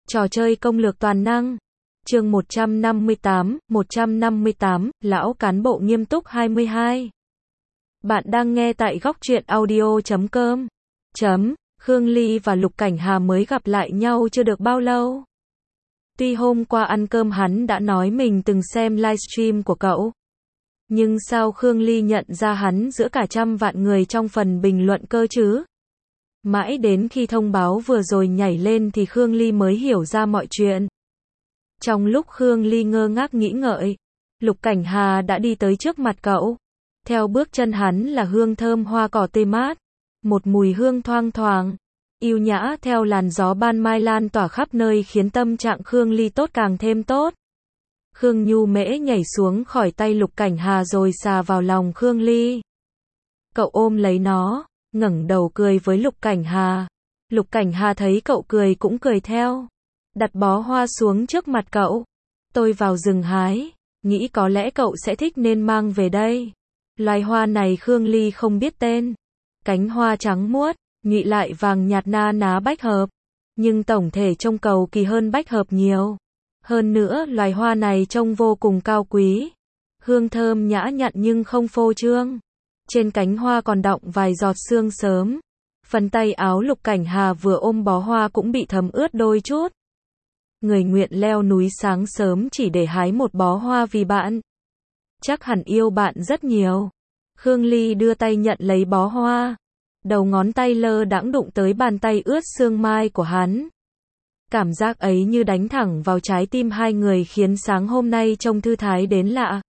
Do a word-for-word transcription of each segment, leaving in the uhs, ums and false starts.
Trò chơi công lược toàn năng. Chương một trăm năm mươi tám, một trăm năm mươi tám, lão cán bộ nghiêm túc hai mươi hai. Bạn đang nghe tại góc truyện audio chấm com. Chấm, Khương Ly và Lục Cảnh Hà mới gặp lại nhau chưa được bao lâu. Tuy hôm qua ăn cơm hắn đã nói mình từng xem livestream của cậu. Nhưng sao Khương Ly nhận ra hắn giữa cả trăm vạn người trong phần bình luận cơ chứ? Mãi đến khi thông báo vừa rồi nhảy lên thì Khương Ly mới hiểu ra mọi chuyện. Trong lúc Khương Ly ngơ ngác nghĩ ngợi, Lục Cảnh Hà đã đi tới trước mặt cậu. Theo bước chân hắn là hương thơm hoa cỏ tươi mát, một mùi hương thoang thoảng, yêu nhã theo làn gió ban mai lan tỏa khắp nơi khiến tâm trạng Khương Ly tốt càng thêm tốt. Khương Nhu Mễ nhảy xuống khỏi tay Lục Cảnh Hà rồi xà vào lòng Khương Ly. Cậu ôm lấy nó, ngẩng đầu cười với Lục Cảnh Hà. Lục Cảnh Hà thấy cậu cười cũng cười theo. Đặt bó hoa xuống trước mặt cậu. Tôi vào rừng hái, nghĩ có lẽ cậu sẽ thích nên mang về đây. Loài hoa này Khương Ly không biết tên. Cánh hoa trắng muốt, nhụy lại vàng nhạt na ná bách hợp. Nhưng tổng thể trông cầu kỳ hơn bách hợp nhiều. Hơn nữa loài hoa này trông vô cùng cao quý. Hương thơm nhã nhặn nhưng không phô trương. Trên cánh hoa còn đọng vài giọt sương sớm. Phần tay áo Lục Cảnh Hà vừa ôm bó hoa cũng bị thấm ướt đôi chút. Người nguyện leo núi sáng sớm chỉ để hái một bó hoa vì bạn. Chắc hẳn yêu bạn rất nhiều. Khương Ly đưa tay nhận lấy bó hoa. Đầu ngón tay lơ đãng đụng tới bàn tay ướt sương mai của hắn. Cảm giác ấy như đánh thẳng vào trái tim hai người khiến sáng hôm nay trông thư thái đến lạ.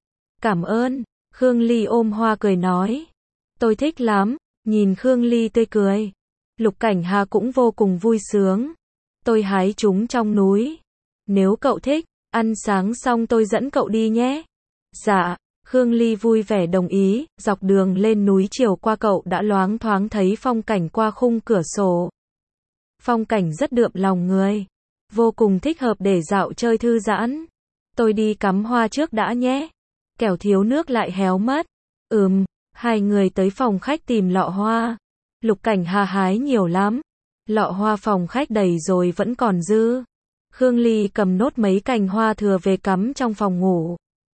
Cảm ơn. Khương Ly ôm hoa cười nói. Tôi thích lắm. Nhìn Khương Ly tươi cười. Lục Cảnh Hà cũng vô cùng vui sướng. Tôi hái chúng trong núi. Nếu cậu thích, ăn sáng xong tôi dẫn cậu đi nhé. Dạ. Khương Ly vui vẻ đồng ý. Dọc đường lên núi chiều qua cậu đã loáng thoáng thấy phong cảnh qua khung cửa sổ. Phong cảnh rất đượm lòng người. Vô cùng thích hợp để dạo chơi thư giãn. Tôi đi cắm hoa trước đã nhé. Kẻo thiếu nước lại héo mất. Ừm, hai người tới phòng khách tìm lọ hoa. Lục Cảnh Hà hái nhiều lắm. Lọ hoa phòng khách đầy rồi vẫn còn dư. Khương Ly cầm nốt mấy cành hoa thừa về cắm trong phòng ngủ.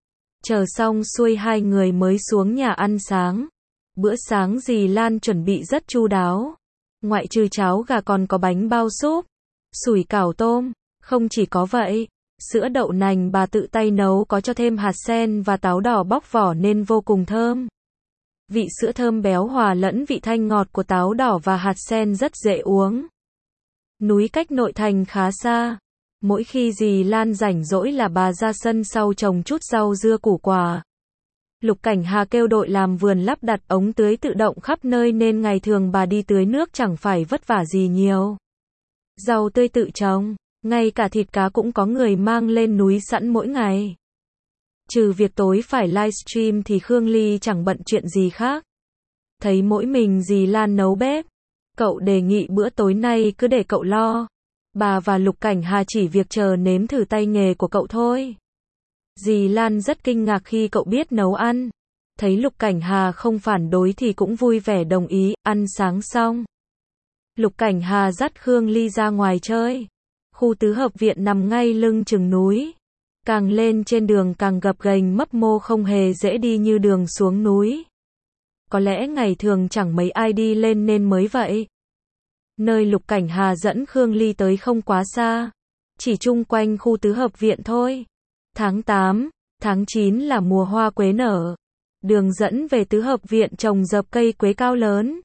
Chờ xong xuôi hai người mới xuống nhà ăn sáng. Bữa sáng dì Lan chuẩn bị rất chu đáo. Ngoại trừ cháo gà còn có bánh bao súp, sủi cảo tôm. Không chỉ có vậy, sữa đậu nành bà tự tay nấu có cho thêm hạt sen và táo đỏ bóc vỏ nên vô cùng thơm. Vị sữa thơm béo hòa lẫn vị thanh ngọt của táo đỏ và hạt sen rất dễ uống. Núi cách nội thành khá xa. Mỗi khi dì Lan rảnh rỗi là bà ra sân sau trồng chút rau dưa củ quả. Lục Cảnh Hà kêu đội làm vườn lắp đặt ống tưới tự động khắp nơi nên ngày thường bà đi tưới nước chẳng phải vất vả gì nhiều. Rau tươi tự trồng, ngay cả thịt cá cũng có người mang lên núi sẵn mỗi ngày. Trừ việc tối phải livestream thì Khương Ly chẳng bận chuyện gì khác. Thấy mỗi mình dì Lan nấu bếp, cậu đề nghị bữa tối nay cứ để cậu lo. Bà và Lục Cảnh Hà chỉ việc chờ nếm thử tay nghề của cậu thôi. Dì Lan rất kinh ngạc khi cậu biết nấu ăn. Thấy Lục Cảnh Hà không phản đối thì cũng vui vẻ đồng ý. Ăn sáng xong, Lục Cảnh Hà dắt Khương Ly ra ngoài chơi. Khu tứ hợp viện nằm ngay lưng chừng núi. Càng lên trên đường càng gập ghềnh mấp mô không hề dễ đi như đường xuống núi. Có lẽ ngày thường chẳng mấy ai đi lên nên mới vậy. Nơi Lục Cảnh Hà dẫn Khương Ly tới không quá xa. Chỉ chung quanh khu tứ hợp viện thôi. Tháng tám, tháng chín là mùa hoa quế nở. Đường dẫn về tứ hợp viện trồng dợp cây quế cao lớn.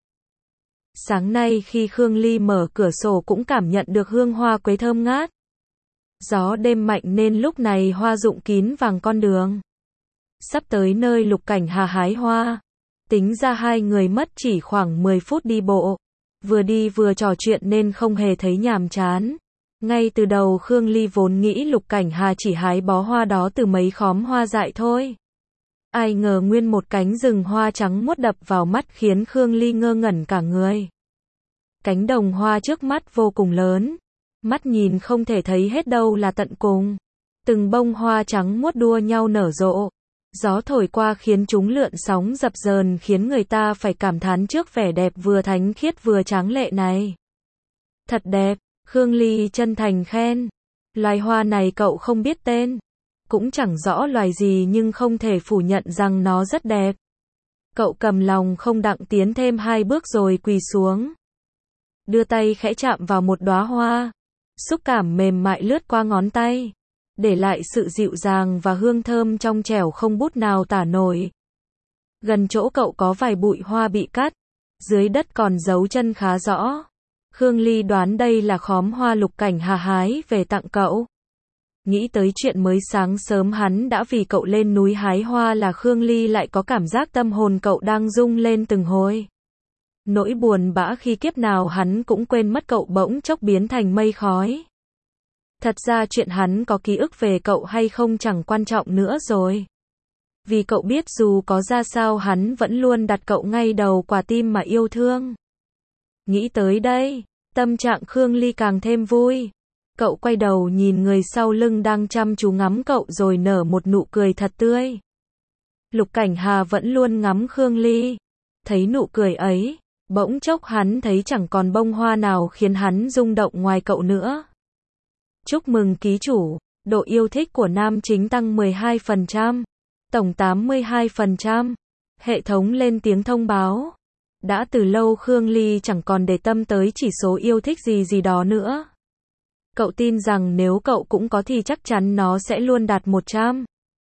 Sáng nay khi Khương Ly mở cửa sổ cũng cảm nhận được hương hoa quế thơm ngát. Gió đêm mạnh nên lúc này hoa rụng kín vàng con đường. Sắp tới nơi Lục Cảnh Hà hái hoa. Tính ra hai người mất chỉ khoảng mười phút đi bộ. Vừa đi vừa trò chuyện nên không hề thấy nhàm chán. Ngay từ đầu Khương Ly vốn nghĩ Lục Cảnh Hà chỉ hái bó hoa đó từ mấy khóm hoa dại thôi. Ai ngờ nguyên một cánh rừng hoa trắng muốt đập vào mắt khiến Khương Ly ngơ ngẩn cả người. Cánh đồng hoa trước mắt vô cùng lớn. Mắt nhìn không thể thấy hết đâu là tận cùng. Từng bông hoa trắng muốt đua nhau nở rộ. Gió thổi qua khiến chúng lượn sóng dập dờn khiến người ta phải cảm thán trước vẻ đẹp vừa thánh khiết vừa tráng lệ này. Thật đẹp. Khương Ly chân thành khen. Loài hoa này cậu không biết tên. Cũng chẳng rõ loài gì nhưng không thể phủ nhận rằng nó rất đẹp. Cậu cầm lòng không đặng tiến thêm hai bước rồi quỳ xuống. Đưa tay khẽ chạm vào một đóa hoa. Xúc cảm mềm mại lướt qua ngón tay. Để lại sự dịu dàng và hương thơm trong trẻo không bút nào tả nổi. Gần chỗ cậu có vài bụi hoa bị cắt. Dưới đất còn dấu chân khá rõ. Khương Ly đoán đây là khóm hoa Lục Cảnh Hà hái về tặng cậu. Nghĩ tới chuyện mới sáng sớm hắn đã vì cậu lên núi hái hoa là Khương Ly lại có cảm giác tâm hồn cậu đang rung lên từng hồi. Nỗi buồn bã khi kiếp nào hắn cũng quên mất cậu bỗng chốc biến thành mây khói. Thật ra chuyện hắn có ký ức về cậu hay không chẳng quan trọng nữa rồi. Vì cậu biết dù có ra sao hắn vẫn luôn đặt cậu ngay đầu quả tim mà yêu thương. Nghĩ tới đây, tâm trạng Khương Ly càng thêm vui. Cậu quay đầu nhìn người sau lưng đang chăm chú ngắm cậu rồi nở một nụ cười thật tươi. Lục Cảnh Hà vẫn luôn ngắm Khương Ly. Thấy nụ cười ấy, bỗng chốc hắn thấy chẳng còn bông hoa nào khiến hắn rung động ngoài cậu nữa. Chúc mừng ký chủ, độ yêu thích của nam chính tăng mười hai phần trăm, tổng tám mươi hai phần trăm. Hệ thống lên tiếng thông báo. Đã từ lâu Khương Ly chẳng còn để tâm tới chỉ số yêu thích gì gì đó nữa. Cậu tin rằng nếu cậu cũng có thì chắc chắn nó sẽ luôn đạt một trăm.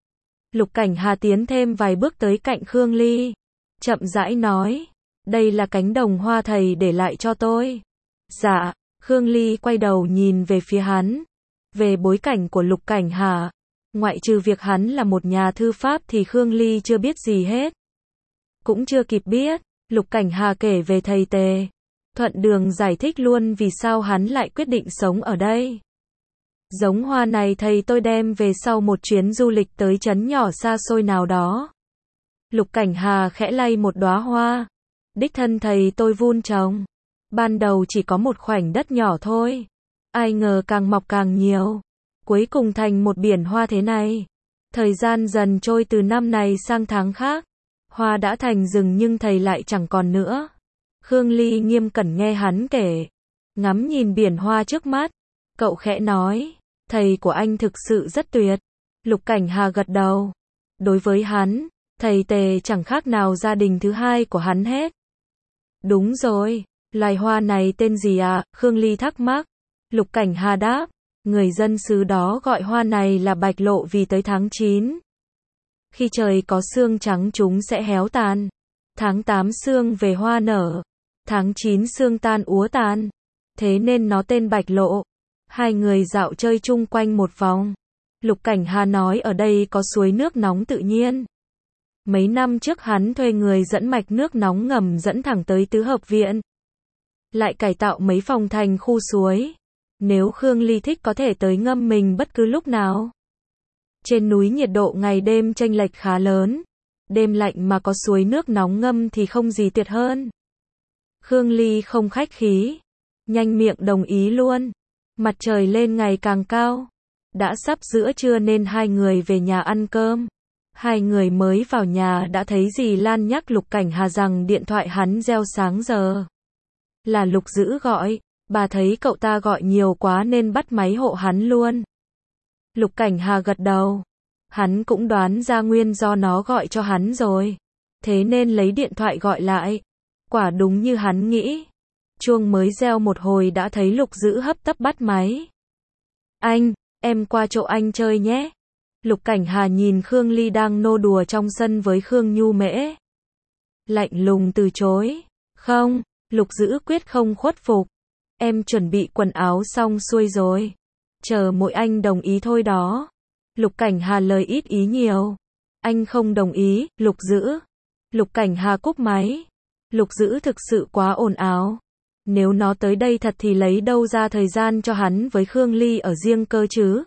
Lục Cảnh Hà tiến thêm vài bước tới cạnh Khương Ly. Chậm rãi nói. Đây là cánh đồng hoa thầy để lại cho tôi. Dạ. Khương Ly quay đầu nhìn về phía hắn. Về bối cảnh của Lục Cảnh Hà, ngoại trừ việc hắn là một nhà thư pháp thì Khương Ly chưa biết gì hết. Cũng chưa kịp biết, Lục Cảnh Hà kể về thầy Tề. Thuận đường giải thích luôn vì sao hắn lại quyết định sống ở đây. Giống hoa này thầy tôi đem về sau một chuyến du lịch tới trấn nhỏ xa xôi nào đó. Lục Cảnh Hà khẽ lay một đóa hoa. Đích thân thầy tôi vun trồng. Ban đầu chỉ có một khoảnh đất nhỏ thôi. Ai ngờ càng mọc càng nhiều. Cuối cùng thành một biển hoa thế này. Thời gian dần trôi từ năm này sang tháng khác. Hoa đã thành rừng nhưng thầy lại chẳng còn nữa. Khương Ly nghiêm cẩn nghe hắn kể. Ngắm nhìn biển hoa trước mắt. Cậu khẽ nói. Thầy của anh thực sự rất tuyệt. Lục Cảnh Hà gật đầu. Đối với hắn, thầy Tề chẳng khác nào gia đình thứ hai của hắn hết. Đúng rồi. Loài hoa này tên gì ạ? À? Khương Ly thắc mắc. Lục Cảnh Hà đáp. Người dân xứ đó gọi hoa này là bạch lộ vì tới tháng chín. Khi trời có sương trắng chúng sẽ héo tàn. Tháng tám sương về hoa nở. Tháng chín sương tan úa tàn. Thế nên nó tên bạch lộ. Hai người dạo chơi chung quanh một vòng. Lục Cảnh Hà nói ở đây có suối nước nóng tự nhiên. Mấy năm trước hắn thuê người dẫn mạch nước nóng ngầm dẫn thẳng tới tứ hợp viện. Lại cải tạo mấy phòng thành khu suối. Nếu Khương Ly thích có thể tới ngâm mình bất cứ lúc nào. Trên núi nhiệt độ ngày đêm chênh lệch khá lớn. Đêm lạnh mà có suối nước nóng ngâm thì không gì tuyệt hơn. Khương Ly không khách khí. Nhanh miệng đồng ý luôn. Mặt trời lên ngày càng cao. Đã sắp giữa trưa nên hai người về nhà ăn cơm. Hai người mới vào nhà đã thấy dì Lan nhắc Lục Cảnh Hà rằng điện thoại hắn reo sáng giờ. Là Lục Dữ gọi. Bà thấy cậu ta gọi nhiều quá nên bắt máy hộ hắn luôn. Lục Cảnh Hà gật đầu. Hắn cũng đoán ra nguyên do nó gọi cho hắn rồi. Thế nên lấy điện thoại gọi lại. Quả đúng như hắn nghĩ. Chuông mới reo một hồi đã thấy Lục Dữ hấp tấp bắt máy. Anh, em qua chỗ anh chơi nhé. Lục Cảnh Hà nhìn Khương Ly đang nô đùa trong sân với Khương Nhu Mễ. Lạnh lùng từ chối. Không, Lục Dữ quyết không khuất phục. Em chuẩn bị quần áo xong xuôi rồi. Chờ mỗi anh đồng ý thôi đó. Lục Cảnh Hà lời ít ý nhiều. Anh không đồng ý, Lục Dữ. Lục Cảnh Hà cúp máy. Lục Dữ thực sự quá ồn ào. Nếu nó tới đây thật thì lấy đâu ra thời gian cho hắn với Khương Ly ở riêng cơ chứ.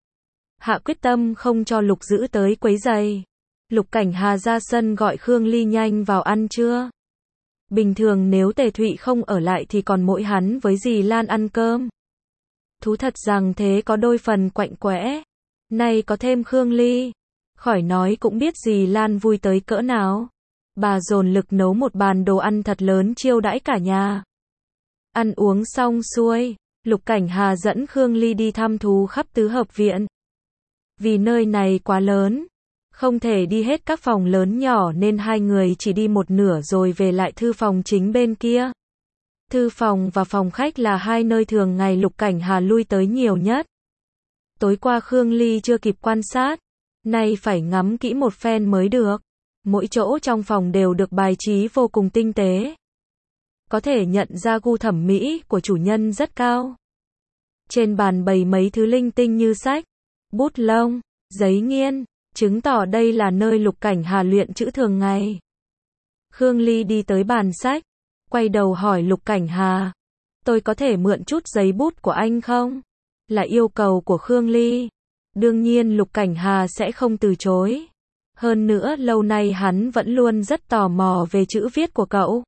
Hạ quyết tâm không cho Lục Dữ tới quấy rầy. Lục Cảnh Hà ra sân gọi Khương Ly nhanh vào ăn trưa. Bình thường nếu Tề Thụy không ở lại thì còn mỗi hắn với dì Lan ăn cơm. Thú thật rằng thế có đôi phần quạnh quẽ. Nay có thêm Khương Ly. Khỏi nói cũng biết dì Lan vui tới cỡ nào. Bà dồn lực nấu một bàn đồ ăn thật lớn chiêu đãi cả nhà. Ăn uống xong xuôi, Lục Cảnh Hà dẫn Khương Ly đi thăm thú khắp tứ hợp viện. Vì nơi này quá lớn, không thể đi hết các phòng lớn nhỏ nên hai người chỉ đi một nửa rồi về lại thư phòng chính bên kia. Thư phòng và phòng khách là hai nơi thường ngày Lục Cảnh Hà lui tới nhiều nhất. Tối qua Khương Ly chưa kịp quan sát, nay phải ngắm kỹ một phen mới được. Mỗi chỗ trong phòng đều được bài trí vô cùng tinh tế. Có thể nhận ra gu thẩm mỹ của chủ nhân rất cao. Trên bàn bày mấy thứ linh tinh như sách, bút lông, giấy nghiên, chứng tỏ đây là nơi Lục Cảnh Hà luyện chữ thường ngày. Khương Ly đi tới bàn sách, quay đầu hỏi Lục Cảnh Hà, tôi có thể mượn chút giấy bút của anh không? Là yêu cầu của Khương Ly. Đương nhiên Lục Cảnh Hà sẽ không từ chối. Hơn nữa lâu nay hắn vẫn luôn rất tò mò về chữ viết của cậu.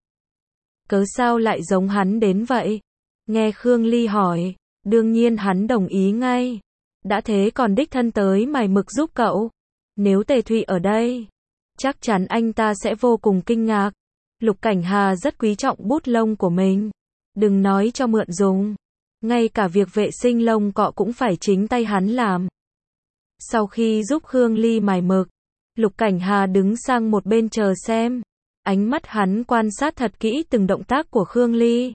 Cớ sao lại giống hắn đến vậy? Nghe Khương Ly hỏi, đương nhiên hắn đồng ý ngay. Đã thế còn đích thân tới mài mực giúp cậu. Nếu Tề Thụy ở đây, chắc chắn anh ta sẽ vô cùng kinh ngạc. Lục Cảnh Hà rất quý trọng bút lông của mình. Đừng nói cho mượn dùng. Ngay cả việc vệ sinh lông cọ cũng phải chính tay hắn làm. Sau khi giúp Khương Ly mài mực, Lục Cảnh Hà đứng sang một bên chờ xem. Ánh mắt hắn quan sát thật kỹ từng động tác của Khương Ly.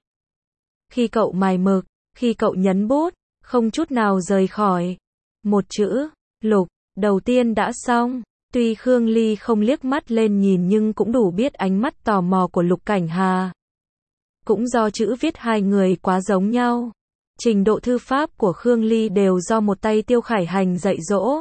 Khi cậu mài mực, khi cậu nhấn bút, không chút nào rời khỏi. Một chữ, Lục, đầu tiên đã xong. Tuy Khương Ly không liếc mắt lên nhìn nhưng cũng đủ biết ánh mắt tò mò của Lục Cảnh Hà. Cũng do chữ viết hai người quá giống nhau. Trình độ thư pháp của Khương Ly đều do một tay Tiêu Khải Hành dạy dỗ.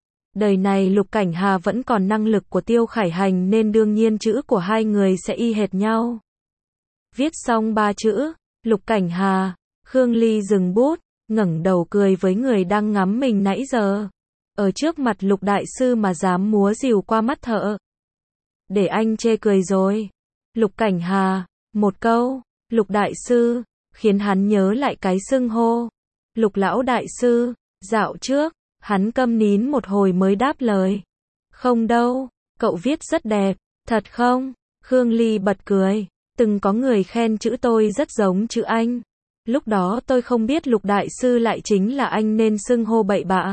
Đời này Lục Cảnh Hà vẫn còn năng lực của Tiêu Khải Hành nên đương nhiên chữ của hai người sẽ y hệt nhau. Viết xong ba chữ, Lục Cảnh Hà, Khương Ly dừng bút, ngẩng đầu cười với người đang ngắm mình nãy giờ. Ở trước mặt Lục Đại Sư mà dám múa rìu qua mắt thợ. Để anh chê cười rồi. Lục Cảnh Hà, một câu, Lục Đại Sư, khiến hắn nhớ lại cái xưng hô. Lục Lão Đại Sư, dạo trước, hắn câm nín một hồi mới đáp lời. Không đâu, cậu viết rất đẹp, thật không? Khương Ly bật cười, từng có người khen chữ tôi rất giống chữ anh. Lúc đó tôi không biết Lục Đại Sư lại chính là anh nên xưng hô bậy bạ.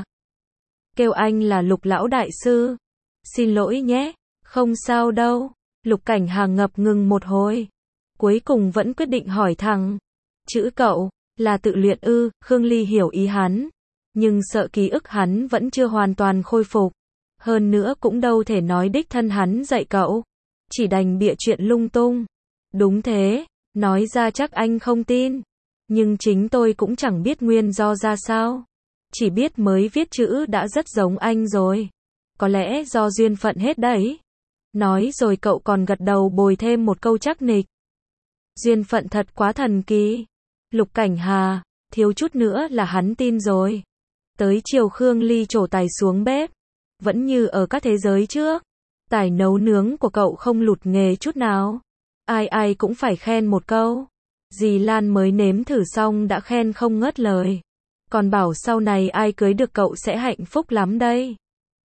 Kêu anh là Lục Lão Đại Sư. Xin lỗi nhé, không sao đâu. Lục Cảnh Hà ngập ngừng một hồi. Cuối cùng vẫn quyết định hỏi thẳng. Chữ cậu, là tự luyện ư? Khương Ly hiểu ý hắn. Nhưng sợ ký ức hắn vẫn chưa hoàn toàn khôi phục. Hơn nữa cũng đâu thể nói đích thân hắn dạy cậu. Chỉ đành bịa chuyện lung tung. Đúng thế, nói ra chắc anh không tin. Nhưng chính tôi cũng chẳng biết nguyên do ra sao. Chỉ biết mới viết chữ đã rất giống anh rồi. Có lẽ do duyên phận hết đấy. Nói rồi cậu còn gật đầu bồi thêm một câu chắc nịch. Duyên phận thật quá thần kỳ. Lục Cảnh Hà, thiếu chút nữa là hắn tin rồi. Tới chiều Khương Ly trổ tài xuống bếp. Vẫn như ở các thế giới trước. Tài nấu nướng của cậu không lụt nghề chút nào. Ai ai cũng phải khen một câu. Dì Lan mới nếm thử xong đã khen không ngớt lời. Còn bảo sau này ai cưới được cậu sẽ hạnh phúc lắm đây.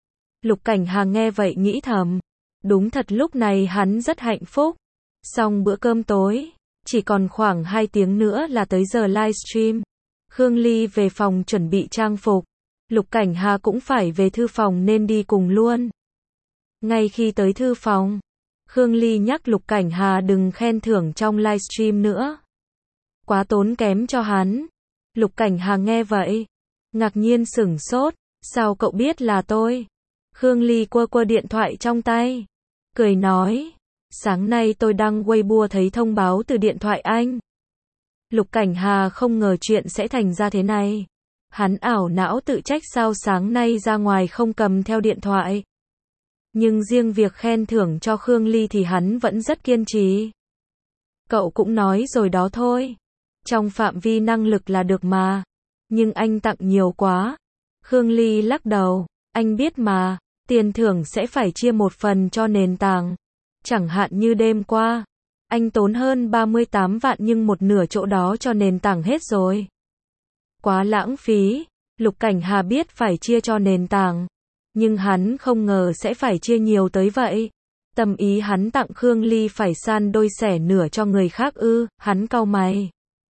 Lục Cảnh Hà nghe vậy nghĩ thầm. Đúng thật lúc này hắn rất hạnh phúc. Xong bữa cơm tối, chỉ còn khoảng hai tiếng nữa là tới giờ livestream. Khương Ly về phòng chuẩn bị trang phục. Lục Cảnh Hà cũng phải về thư phòng nên đi cùng luôn. Ngay khi tới thư phòng, Khương Ly nhắc Lục Cảnh Hà đừng khen thưởng trong livestream nữa. Quá tốn kém cho hắn. Lục Cảnh Hà nghe vậy, ngạc nhiên sửng sốt, sao cậu biết là tôi? Khương Ly quơ quơ điện thoại trong tay, cười nói, sáng nay tôi đăng Weibo thấy thông báo từ điện thoại anh. Lục Cảnh Hà không ngờ chuyện sẽ thành ra thế này. Hắn ảo não tự trách sao sáng nay ra ngoài không cầm theo điện thoại. Nhưng riêng việc khen thưởng cho Khương Ly thì hắn vẫn rất kiên trì. Cậu cũng nói rồi đó thôi. Trong phạm vi năng lực là được mà. Nhưng anh tặng nhiều quá. Khương Ly lắc đầu. Anh biết mà, tiền thưởng sẽ phải chia một phần cho nền tảng. Chẳng hạn như đêm qua, anh tốn hơn ba mươi tám vạn nhưng một nửa chỗ đó cho nền tảng hết rồi. Quá lãng phí. Lục Cảnh Hà biết phải chia cho nền tảng. Nhưng hắn không ngờ sẽ phải chia nhiều tới vậy. Tâm ý hắn tặng Khương Ly phải san đôi xẻ nửa cho người khác ư? Hắn cau mày.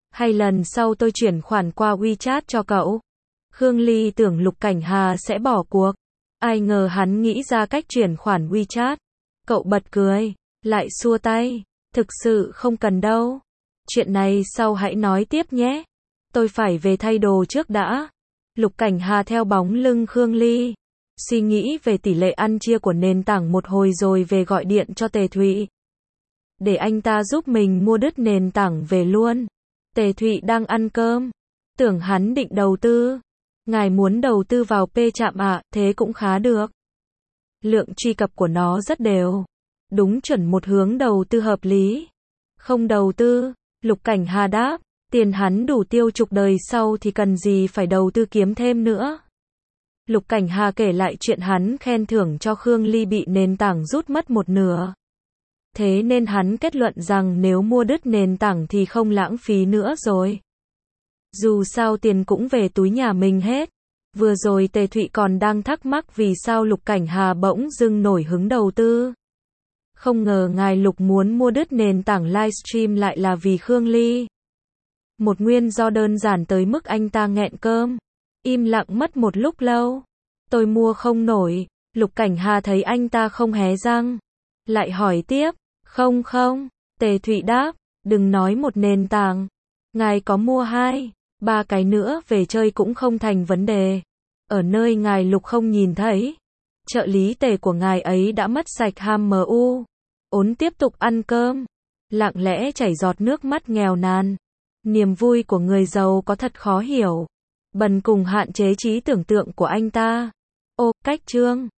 Hay lần sau tôi chuyển khoản qua WeChat cho cậu. Khương Ly tưởng Lục Cảnh Hà sẽ bỏ cuộc. Ai ngờ hắn nghĩ ra cách chuyển khoản WeChat. Cậu bật cười, lại xua tay. Thực sự không cần đâu. Chuyện này sau hãy nói tiếp nhé. Tôi phải về thay đồ trước đã. Lục Cảnh Hà theo bóng lưng Khương Ly. Suy nghĩ về tỷ lệ ăn chia của nền tảng một hồi rồi về gọi điện cho Tề Thụy. Để anh ta giúp mình mua đứt nền tảng về luôn. Tề Thụy đang ăn cơm. Tưởng hắn định đầu tư. Ngài muốn đầu tư vào P Trạm ạ, thế cũng khá được. Lượng truy cập của nó rất đều. Đúng chuẩn một hướng đầu tư hợp lý. Không đầu tư, Lục Cảnh Hà đáp, tiền hắn đủ tiêu chục đời sau thì cần gì phải đầu tư kiếm thêm nữa. Lục Cảnh Hà kể lại chuyện hắn khen thưởng cho Khương Ly bị nền tảng rút mất một nửa. Thế nên hắn kết luận rằng nếu mua đứt nền tảng thì không lãng phí nữa rồi. Dù sao tiền cũng về túi nhà mình hết. Vừa rồi Tề Thụy còn đang thắc mắc vì sao Lục Cảnh Hà bỗng dưng nổi hứng đầu tư. Không ngờ ngài Lục muốn mua đứt nền tảng livestream lại là vì Khương Ly. Một nguyên do đơn giản tới mức anh ta nghẹn cơm. Im lặng mất một lúc lâu. Tôi mua không nổi. Lục Cảnh Hà thấy anh ta không hé răng. Lại hỏi tiếp. Không không. Tề Thụy đáp. Đừng nói một nền tảng. Ngài có mua hai, ba cái nữa về chơi cũng không thành vấn đề. Ở nơi ngài Lục không nhìn thấy. Trợ lý Tề của ngài ấy đã mất sạch ham mu. Ốn tiếp tục ăn cơm. Lặng lẽ chảy giọt nước mắt nghèo nàn. Niềm vui của người giàu có thật khó hiểu. Bần cùng hạn chế trí tưởng tượng của anh ta. Ô, cách chương.